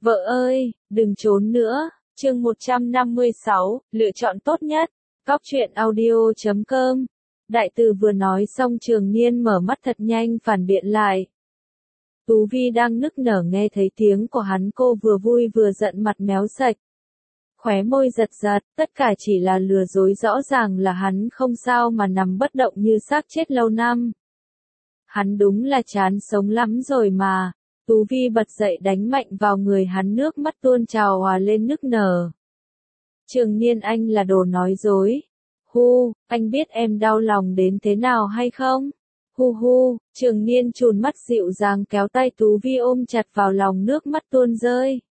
Vợ ơi, đừng trốn nữa. Chương 156, lựa chọn tốt nhất. Cóc truyện audio.com. Đại từ vừa nói xong Trường Niên mở mắt thật nhanh phản biện lại. Tú Vi đang nức nở nghe thấy tiếng của hắn, cô vừa vui vừa giận, mặt méo sạch. Khóe môi giật giật, tất cả chỉ là lừa dối, rõ ràng là hắn không sao mà nằm bất động như xác chết lâu năm. Hắn đúng là chán sống lắm rồi mà. Tú Vi bật dậy đánh mạnh vào người hắn, nước mắt tuôn trào hòa lên nức nở. Trường Niên, anh là đồ nói dối. Hu, anh biết em đau lòng đến thế nào hay không? Hu hu, Trường Niên trùn mắt dịu dàng kéo tay Tú Vi ôm chặt vào lòng, nước mắt tuôn rơi.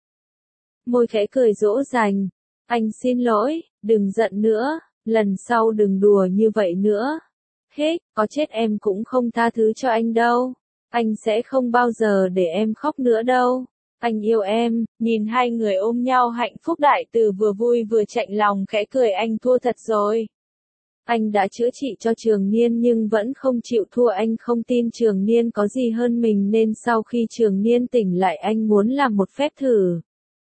Môi khẽ cười dỗ dành. Anh xin lỗi, đừng giận nữa, lần sau đừng đùa như vậy nữa. Hết, có chết em cũng không tha thứ cho anh đâu. Anh sẽ không bao giờ để em khóc nữa đâu. Anh yêu em. Nhìn hai người ôm nhau hạnh phúc, Đại Từ vừa vui vừa chạnh lòng khẽ cười, anh thua thật rồi. Anh đã chữa trị cho Trường Niên nhưng vẫn không chịu thua, anh không tin Trường Niên có gì hơn mình nên sau khi Trường Niên tỉnh lại anh muốn làm một phép thử.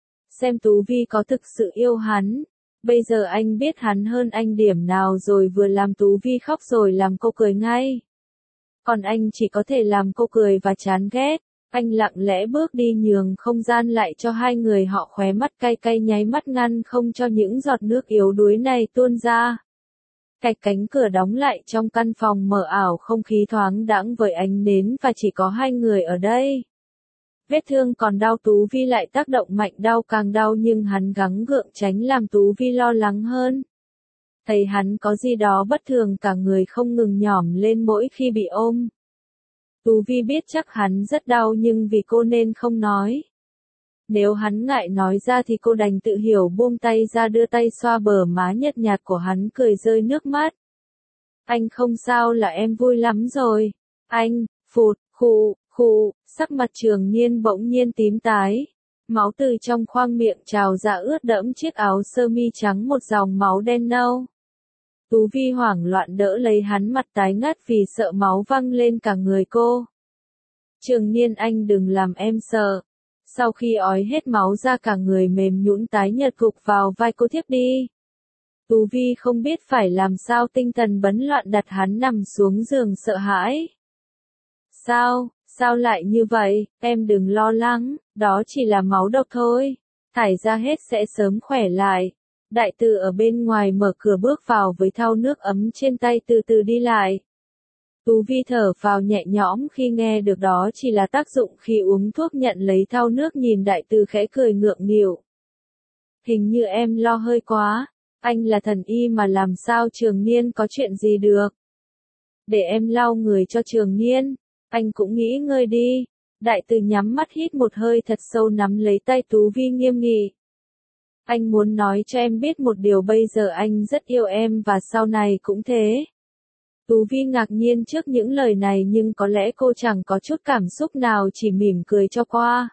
Xem Tú Vi có thực sự yêu hắn. Bây giờ anh biết hắn hơn anh điểm nào rồi, vừa làm Tú Vi khóc rồi làm cô cười ngay. Còn anh chỉ có thể làm cô cười và chán ghét. Anh lặng lẽ bước đi nhường không gian lại cho hai người họ, khóe mắt cay cay nháy mắt ngăn không cho những giọt nước yếu đuối này tuôn ra. Cạch, cánh cửa đóng lại, trong căn phòng mờ ảo không khí thoáng đãng với ánh nến và chỉ có hai người ở đây. Vết thương còn đau, Tú Vi lại tác động mạnh, đau càng đau nhưng hắn gắng gượng tránh làm Tú Vi lo lắng hơn. Thấy hắn có gì đó bất thường, cả người không ngừng nhỏm lên mỗi khi bị ôm. Tú Vi biết chắc hắn rất đau nhưng vì cô nên không nói. Nếu hắn ngại nói ra thì cô đành tự hiểu, buông tay ra đưa tay xoa bờ má nhợt nhạt của hắn, cười rơi nước mắt. Anh không sao là em vui lắm rồi. Anh, phụt, khụ, sắc mặt Trường Niên bỗng nhiên tím tái. Máu từ trong khoang miệng trào ra ướt đẫm chiếc áo sơ mi trắng, một dòng máu đen nâu. Tú Vi hoảng loạn đỡ lấy hắn, mặt tái ngắt vì sợ máu văng lên cả người cô. Trường Niên, anh đừng làm em sợ. Sau khi ói hết máu ra, cả người mềm nhũn tái nhợt gục vào vai cô, thiếp đi. Tú Vi không biết phải làm sao, tinh thần bấn loạn đặt hắn nằm xuống giường sợ hãi. Sao lại như vậy, em đừng lo lắng, đó chỉ là máu độc thôi. Thải ra hết sẽ sớm khỏe lại. Đại Từ ở bên ngoài mở cửa bước vào với thau nước ấm trên tay, từ từ đi lại. Tú Vi thở phào nhẹ nhõm khi nghe được đó chỉ là tác dụng khi uống thuốc, nhận lấy thau nước nhìn Đại Từ khẽ cười ngượng nghịu. Hình như em lo hơi quá, anh là thần y mà làm sao Trường Niên có chuyện gì được. Để em lau người cho Trường Niên, anh cũng nghỉ ngơi đi. Đại Từ nhắm mắt hít một hơi thật sâu, nắm lấy tay Tú Vi nghiêm nghị. Anh muốn nói cho em biết một điều, bây giờ anh rất yêu em và sau này cũng thế. Tú Vi ngạc nhiên trước những lời này nhưng có lẽ cô chẳng có chút cảm xúc nào, chỉ mỉm cười cho qua.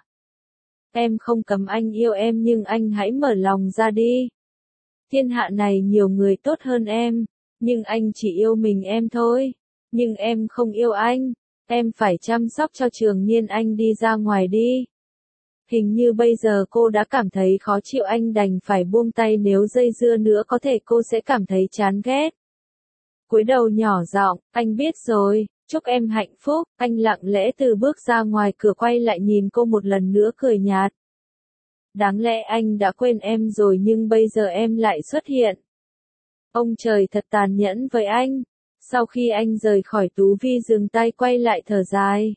Em không cấm anh yêu em nhưng anh hãy mở lòng ra đi. Thiên hạ này nhiều người tốt hơn em, nhưng anh chỉ yêu mình em thôi. Nhưng em không yêu anh, em phải chăm sóc cho Trường Niên, anh đi ra ngoài đi. Hình như bây giờ cô đã cảm thấy khó chịu, anh đành phải buông tay, nếu dây dưa nữa có thể cô sẽ cảm thấy chán ghét. Cúi đầu nhỏ giọng, anh biết rồi, chúc em hạnh phúc. Anh lặng lẽ từ bước ra ngoài cửa, quay lại nhìn cô một lần nữa cười nhạt. Đáng lẽ anh đã quên em rồi nhưng bây giờ em lại xuất hiện. Ông trời thật tàn nhẫn với anh. Sau khi anh rời khỏi, Tú Vi dừng tay quay lại thở dài.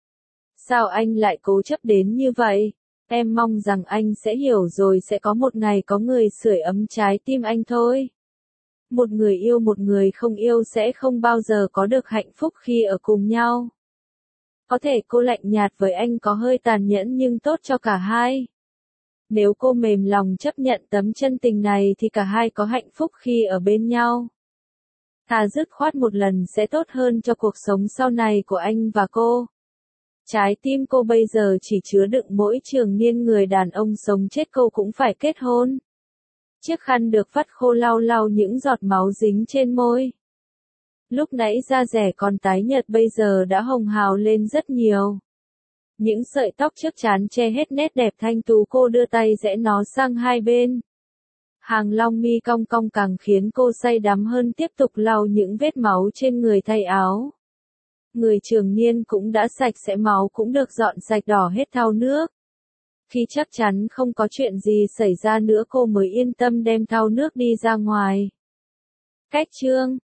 Sao anh lại cố chấp đến như vậy? Em mong rằng anh sẽ hiểu rồi, sẽ có một ngày có người sưởi ấm trái tim anh thôi. Một người yêu một người không yêu sẽ không bao giờ có được hạnh phúc khi ở cùng nhau. Có thể cô lạnh nhạt với anh có hơi tàn nhẫn nhưng tốt cho cả hai. Nếu cô mềm lòng chấp nhận tấm chân tình này thì cả hai có hạnh phúc khi ở bên nhau. Thà dứt khoát một lần sẽ tốt hơn cho cuộc sống sau này của anh và cô. Trái tim cô bây giờ chỉ chứa đựng mỗi Trường Niên, người đàn ông sống chết cô cũng phải kết hôn. Chiếc khăn được vắt khô lau lau những giọt máu dính trên môi. Lúc nãy da rẻ còn tái nhợt bây giờ đã hồng hào lên rất nhiều. Những sợi tóc trước trán che hết nét đẹp thanh tú, cô đưa tay rẽ nó sang hai bên. Hàng lông mi cong cong càng khiến cô say đắm hơn, tiếp tục lau những vết máu trên người, thay áo. Người trường niên cũng đã sạch sẽ, máu cũng được dọn sạch, đỏ hết thau nước. Khi chắc chắn không có chuyện gì xảy ra nữa, cô mới yên tâm đem thau nước đi ra ngoài. Cách chương